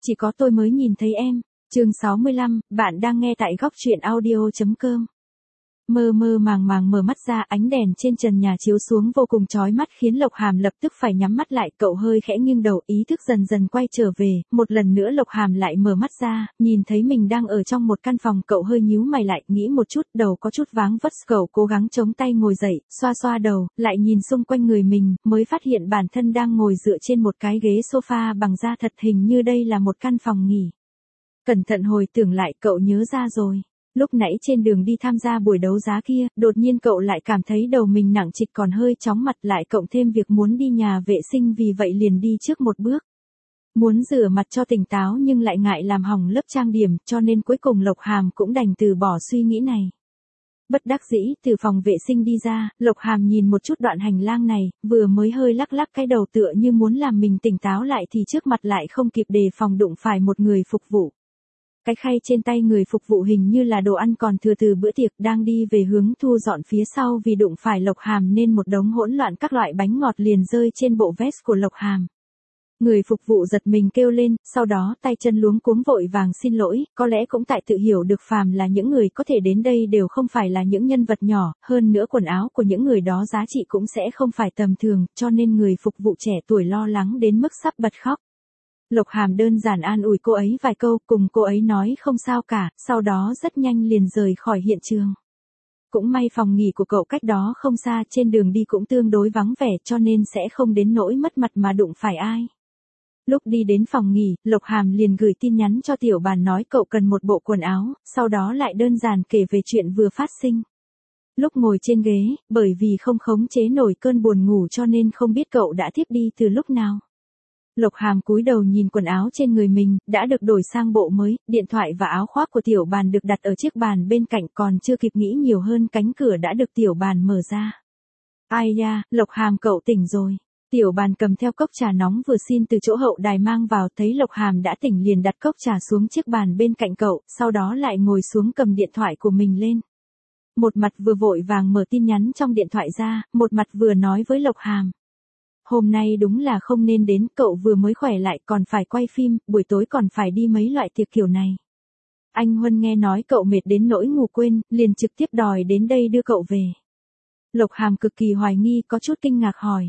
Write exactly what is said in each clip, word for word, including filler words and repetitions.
chỉ có tôi mới nhìn thấy em. Chương sáu mươi lăm, bạn đang nghe tại góc truyện audio chấm com. Mơ mơ màng màng mở mắt ra, ánh đèn trên trần nhà chiếu xuống vô cùng chói mắt khiến Lộc Hàm lập tức phải nhắm mắt lại. Cậu hơi khẽ nghiêng đầu, ý thức dần dần quay trở về. Một lần nữa Lộc Hàm lại mở mắt ra, nhìn thấy mình đang ở trong một căn phòng. Cậu hơi nhíu mày lại, nghĩ một chút, đầu có chút váng vất. Cậu cố gắng chống tay ngồi dậy, xoa xoa đầu, lại nhìn xung quanh người mình, mới phát hiện bản thân đang ngồi dựa trên một cái ghế sofa bằng da thật, hình như đây là một căn phòng nghỉ. Cẩn thận hồi tưởng lại, cậu nhớ ra rồi. Lúc nãy trên đường đi tham gia buổi đấu giá kia, đột nhiên cậu lại cảm thấy đầu mình nặng trịch còn hơi chóng mặt, lại cộng thêm việc muốn đi nhà vệ sinh, vì vậy liền đi trước một bước. Muốn rửa mặt cho tỉnh táo nhưng lại ngại làm hỏng lớp trang điểm, cho nên cuối cùng Lộc Hàm cũng đành từ bỏ suy nghĩ này. Bất đắc dĩ, từ phòng vệ sinh đi ra, Lộc Hàm nhìn một chút đoạn hành lang này, vừa mới hơi lắc lắc cái đầu tựa như muốn làm mình tỉnh táo lại thì trước mặt lại không kịp đề phòng đụng phải một người phục vụ. Cái khay trên tay người phục vụ hình như là đồ ăn còn thừa từ bữa tiệc, đang đi về hướng thu dọn phía sau, vì đụng phải Lộc Hàm nên một đống hỗn loạn các loại bánh ngọt liền rơi trên bộ vest của Lộc Hàm. Người phục vụ giật mình kêu lên, sau đó tay chân luống cuống vội vàng xin lỗi, có lẽ cũng tại tự hiểu được phàm là những người có thể đến đây đều không phải là những nhân vật nhỏ, hơn nữa quần áo của những người đó giá trị cũng sẽ không phải tầm thường, cho nên người phục vụ trẻ tuổi lo lắng đến mức sắp bật khóc. Lộc Hàm đơn giản an ủi cô ấy vài câu, cùng cô ấy nói không sao cả, sau đó rất nhanh liền rời khỏi hiện trường. Cũng may phòng nghỉ của cậu cách đó không xa, trên đường đi cũng tương đối vắng vẻ cho nên sẽ không đến nỗi mất mặt mà đụng phải ai. Lúc đi đến phòng nghỉ, Lộc Hàm liền gửi tin nhắn cho Tiểu Bàn nói cậu cần một bộ quần áo, sau đó lại đơn giản kể về chuyện vừa phát sinh. Lúc ngồi trên ghế, bởi vì không khống chế nổi cơn buồn ngủ cho nên không biết cậu đã thiếp đi từ lúc nào. Lộc Hàm cúi đầu nhìn quần áo trên người mình, đã được đổi sang bộ mới, điện thoại và áo khoác của Tiểu Bàn được đặt ở chiếc bàn bên cạnh, còn chưa kịp nghĩ nhiều hơn cánh cửa đã được Tiểu Bàn mở ra. Ai da, Lộc Hàm cậu tỉnh rồi. Tiểu Bàn cầm theo cốc trà nóng vừa xin từ chỗ hậu đài mang vào, thấy Lộc Hàm đã tỉnh liền đặt cốc trà xuống chiếc bàn bên cạnh cậu, sau đó lại ngồi xuống cầm điện thoại của mình lên. Một mặt vừa vội vàng mở tin nhắn trong điện thoại ra, một mặt vừa nói với Lộc Hàm. Hôm nay đúng là không nên đến, cậu vừa mới khỏe lại còn phải quay phim, buổi tối còn phải đi mấy loại tiệc kiểu này. Anh Huân nghe nói cậu mệt đến nỗi ngủ quên, liền trực tiếp đòi đến đây đưa cậu về. Lộc Hàm cực kỳ hoài nghi, có chút kinh ngạc hỏi.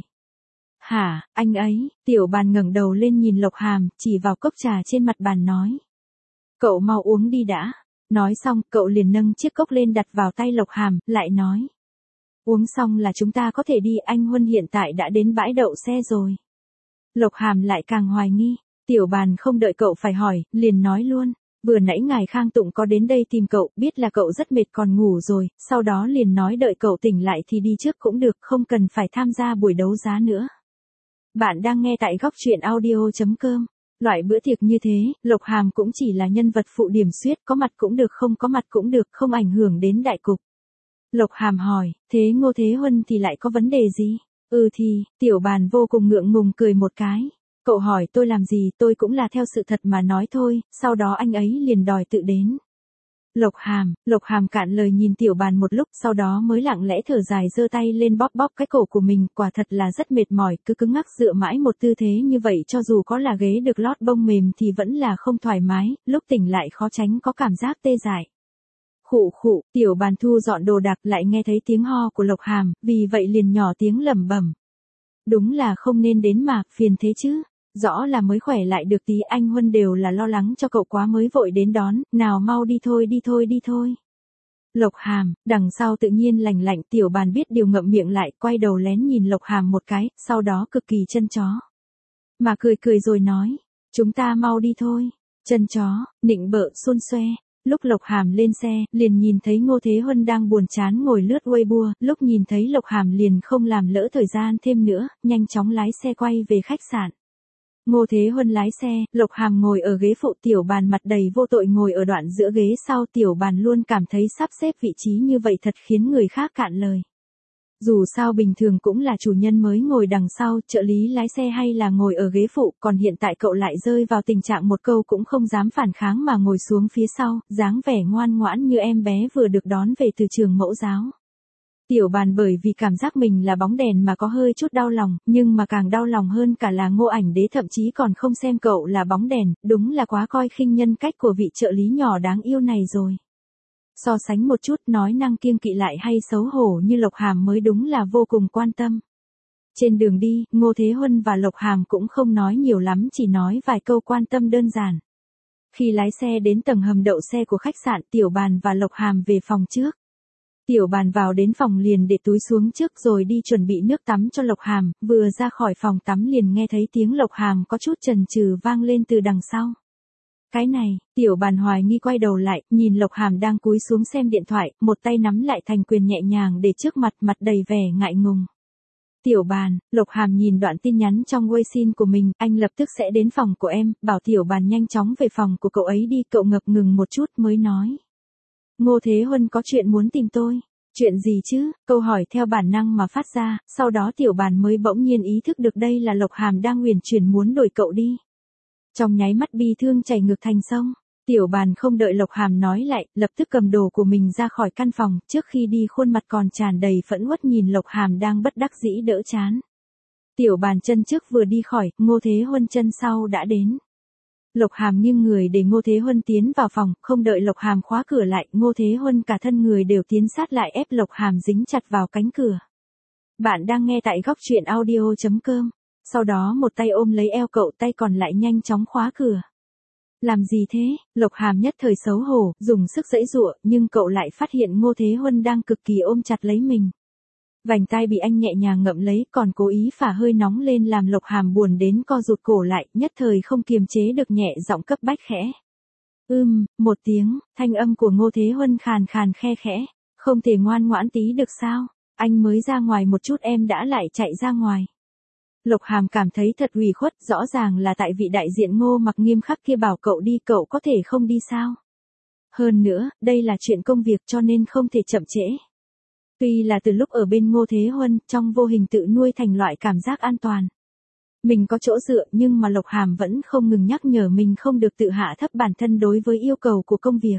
Hả, anh ấy? Tiểu Bàn ngẩng đầu lên nhìn Lộc Hàm, chỉ vào cốc trà trên mặt bàn nói. Cậu mau uống đi đã. Nói xong, cậu liền nâng chiếc cốc lên đặt vào tay Lộc Hàm, lại nói. Uống xong là chúng ta có thể đi, anh Huân hiện tại đã đến bãi đậu xe rồi. Lộc Hàm lại càng hoài nghi, Tiểu Bàn không đợi cậu phải hỏi, liền nói luôn, vừa nãy ngài Khang Tụng có đến đây tìm cậu, biết là cậu rất mệt còn ngủ rồi, sau đó liền nói đợi cậu tỉnh lại thì đi trước cũng được, không cần phải tham gia buổi đấu giá nữa. Bạn đang nghe tại góc truyện audio chấm com. Loại bữa tiệc như thế, Lộc Hàm cũng chỉ là nhân vật phụ điểm xuyết, có mặt cũng được không có mặt cũng được, không ảnh hưởng đến đại cục. Lộc Hàm hỏi, thế Ngô Thế Huân thì lại có vấn đề gì? Ừ thì, Tiểu Bàn vô cùng ngượng ngùng cười một cái. Cậu hỏi tôi làm gì, tôi cũng là theo sự thật mà nói thôi, sau đó anh ấy liền đòi tự đến. Lộc Hàm, Lộc Hàm cạn lời nhìn Tiểu Bàn một lúc, sau đó mới lặng lẽ thở dài giơ tay lên bóp bóp cái cổ của mình, quả thật là rất mệt mỏi, cứ cứng ngắc dựa mãi một tư thế như vậy cho dù có là ghế được lót bông mềm thì vẫn là không thoải mái, lúc tỉnh lại khó tránh có cảm giác tê dại. Khụ khụ, Tiểu Bàn thu dọn đồ đạc lại nghe thấy tiếng ho của Lộc Hàm, vì vậy liền nhỏ tiếng lẩm bẩm. Đúng là không nên đến mà, phiền thế chứ. Rõ là mới khỏe lại được tí, anh Huân đều là lo lắng cho cậu quá mới vội đến đón, nào mau đi thôi đi thôi đi thôi. Lộc Hàm, đằng sau tự nhiên lành lạnh, Tiểu Bàn biết điều ngậm miệng lại, quay đầu lén nhìn Lộc Hàm một cái, sau đó cực kỳ chân chó. Mà cười cười rồi nói, chúng ta mau đi thôi. Chân chó, nịnh bợ, xôn xoe. Lúc Lộc Hàm lên xe, liền nhìn thấy Ngô Thế Huân đang buồn chán ngồi lướt Weibo, lúc nhìn thấy Lộc Hàm liền không làm lỡ thời gian thêm nữa, nhanh chóng lái xe quay về khách sạn. Ngô Thế Huân lái xe, Lộc Hàm ngồi ở ghế phụ, Tiểu Bàn mặt đầy vô tội ngồi ở đoạn giữa ghế sau. Tiểu Bàn luôn cảm thấy sắp xếp vị trí như vậy thật khiến người khác cạn lời. Dù sao bình thường cũng là chủ nhân mới ngồi đằng sau, trợ lý lái xe hay là ngồi ở ghế phụ, còn hiện tại cậu lại rơi vào tình trạng một câu cũng không dám phản kháng mà ngồi xuống phía sau, dáng vẻ ngoan ngoãn như em bé vừa được đón về từ trường mẫu giáo. Tiểu Bàn bởi vì cảm giác mình là bóng đèn mà có hơi chút đau lòng, nhưng mà càng đau lòng hơn cả là Ngô Ảnh Đế thậm chí còn không xem cậu là bóng đèn, đúng là quá coi khinh nhân cách của vị trợ lý nhỏ đáng yêu này rồi. So sánh một chút, nói năng kiêng kỵ lại hay xấu hổ như Lộc Hàm mới đúng là vô cùng quan tâm. Trên đường đi, Ngô Thế Huân và Lộc Hàm cũng không nói nhiều lắm, chỉ nói vài câu quan tâm đơn giản. Khi lái xe đến tầng hầm đậu xe của khách sạn, Tiểu Bàn và Lộc Hàm về phòng trước. Tiểu Bàn vào đến phòng liền để túi xuống trước rồi đi chuẩn bị nước tắm cho Lộc Hàm, vừa ra khỏi phòng tắm liền nghe thấy tiếng Lộc Hàm có chút chần chừ vang lên từ đằng sau. Cái này, Tiểu Bàn hoài nghi quay đầu lại, nhìn Lộc Hàm đang cúi xuống xem điện thoại, một tay nắm lại thành quyền nhẹ nhàng để trước mặt, mặt đầy vẻ ngại ngùng. Tiểu Bàn, Lộc Hàm nhìn đoạn tin nhắn trong Weixin của mình, anh lập tức sẽ đến phòng của em, bảo Tiểu Bàn nhanh chóng về phòng của cậu ấy đi, cậu ngập ngừng một chút mới nói. Ngô Thế Huân có chuyện muốn tìm tôi. Chuyện gì chứ? Câu hỏi theo bản năng mà phát ra, sau đó Tiểu Bàn mới bỗng nhiên ý thức được đây là Lộc Hàm đang uyển chuyển muốn đuổi cậu đi. Trong nháy mắt bi thương chảy ngược thành sông, Tiểu Bàn không đợi Lộc Hàm nói lại, lập tức cầm đồ của mình ra khỏi căn phòng, trước khi đi khuôn mặt còn tràn đầy phẫn uất nhìn Lộc Hàm đang bất đắc dĩ đỡ chán. Tiểu Bàn chân trước vừa đi khỏi, Ngô Thế Huân chân sau đã đến. Lộc Hàm nghiêng người để Ngô Thế Huân tiến vào phòng, không đợi Lộc Hàm khóa cửa lại, Ngô Thế Huân cả thân người đều tiến sát lại ép Lộc Hàm dính chặt vào cánh cửa. Bạn đang nghe tại góc truyện audio chấm com. Sau đó một tay ôm lấy eo cậu, tay còn lại nhanh chóng khóa cửa. Làm gì thế? Lộc Hàm nhất thời xấu hổ, dùng sức giãy giụa, nhưng cậu lại phát hiện Ngô Thế Huân đang cực kỳ ôm chặt lấy mình. Vành tai bị anh nhẹ nhàng ngậm lấy, còn cố ý phả hơi nóng lên làm Lộc Hàm buồn đến co rụt cổ lại, nhất thời không kiềm chế được nhẹ giọng cấp bách khẽ. Ưm, một tiếng, thanh âm của Ngô Thế Huân khàn khàn khe khẽ, không thể ngoan ngoãn tí được sao? Anh mới ra ngoài một chút em đã lại chạy ra ngoài. Lộc Hàm cảm thấy thật ủy khuất, rõ ràng là tại vị đại diện Ngô Mặc nghiêm khắc kia bảo cậu đi, cậu có thể không đi sao? Hơn nữa, đây là chuyện công việc cho nên không thể chậm trễ. Tuy là từ lúc ở bên Ngô Thế Huân, trong vô hình tự nuôi thành loại cảm giác an toàn. Mình có chỗ dựa nhưng mà Lộc Hàm vẫn không ngừng nhắc nhở mình không được tự hạ thấp bản thân đối với yêu cầu của công việc.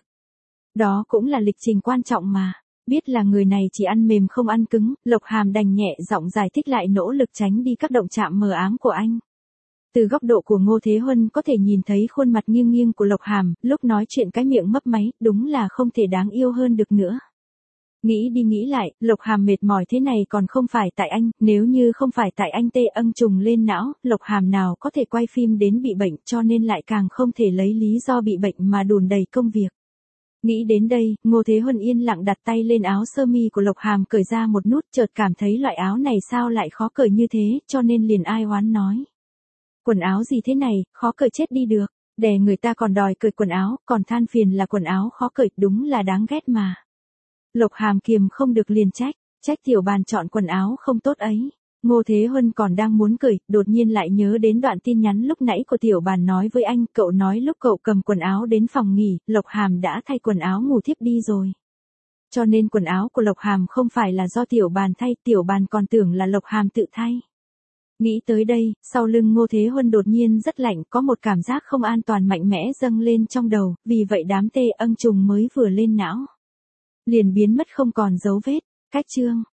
Đó cũng là lịch trình quan trọng mà. Biết là người này chỉ ăn mềm không ăn cứng, Lộc Hàm đành nhẹ giọng giải thích lại, nỗ lực tránh đi các động chạm mờ ám của anh. Từ góc độ của Ngô Thế Huân có thể nhìn thấy khuôn mặt nghiêng nghiêng của Lộc Hàm, lúc nói chuyện cái miệng mấp máy, đúng là không thể đáng yêu hơn được nữa. Nghĩ đi nghĩ lại, Lộc Hàm mệt mỏi thế này còn không phải tại anh, nếu như không phải tại anh tê âng trùng lên não, Lộc Hàm nào có thể quay phim đến bị bệnh, cho nên lại càng không thể lấy lý do bị bệnh mà đùn đầy công việc. Nghĩ đến đây, Ngô Thế Huân yên lặng đặt tay lên áo sơ mi của Lộc Hàm, cởi ra một nút, chợt cảm thấy loại áo này sao lại khó cởi như thế, cho nên liền ai oán nói. Quần áo gì thế này, khó cởi chết đi được, đè người ta còn đòi cởi quần áo, còn than phiền là quần áo khó cởi, đúng là đáng ghét mà. Lộc Hàm kiềm không được liền trách, trách Tiểu Bàn chọn quần áo không tốt ấy. Ngô Thế Huân còn đang muốn cười, đột nhiên lại nhớ đến đoạn tin nhắn lúc nãy của Tiểu Bàn nói với anh, cậu nói lúc cậu cầm quần áo đến phòng nghỉ, Lộc Hàm đã thay quần áo ngủ thiếp đi rồi. Cho nên quần áo của Lộc Hàm không phải là do Tiểu Bàn thay, Tiểu Bàn còn tưởng là Lộc Hàm tự thay. Nghĩ tới đây, sau lưng Ngô Thế Huân đột nhiên rất lạnh, có một cảm giác không an toàn mạnh mẽ dâng lên trong đầu, vì vậy đám tê âng trùng mới vừa lên não liền biến mất không còn dấu vết. Cách chương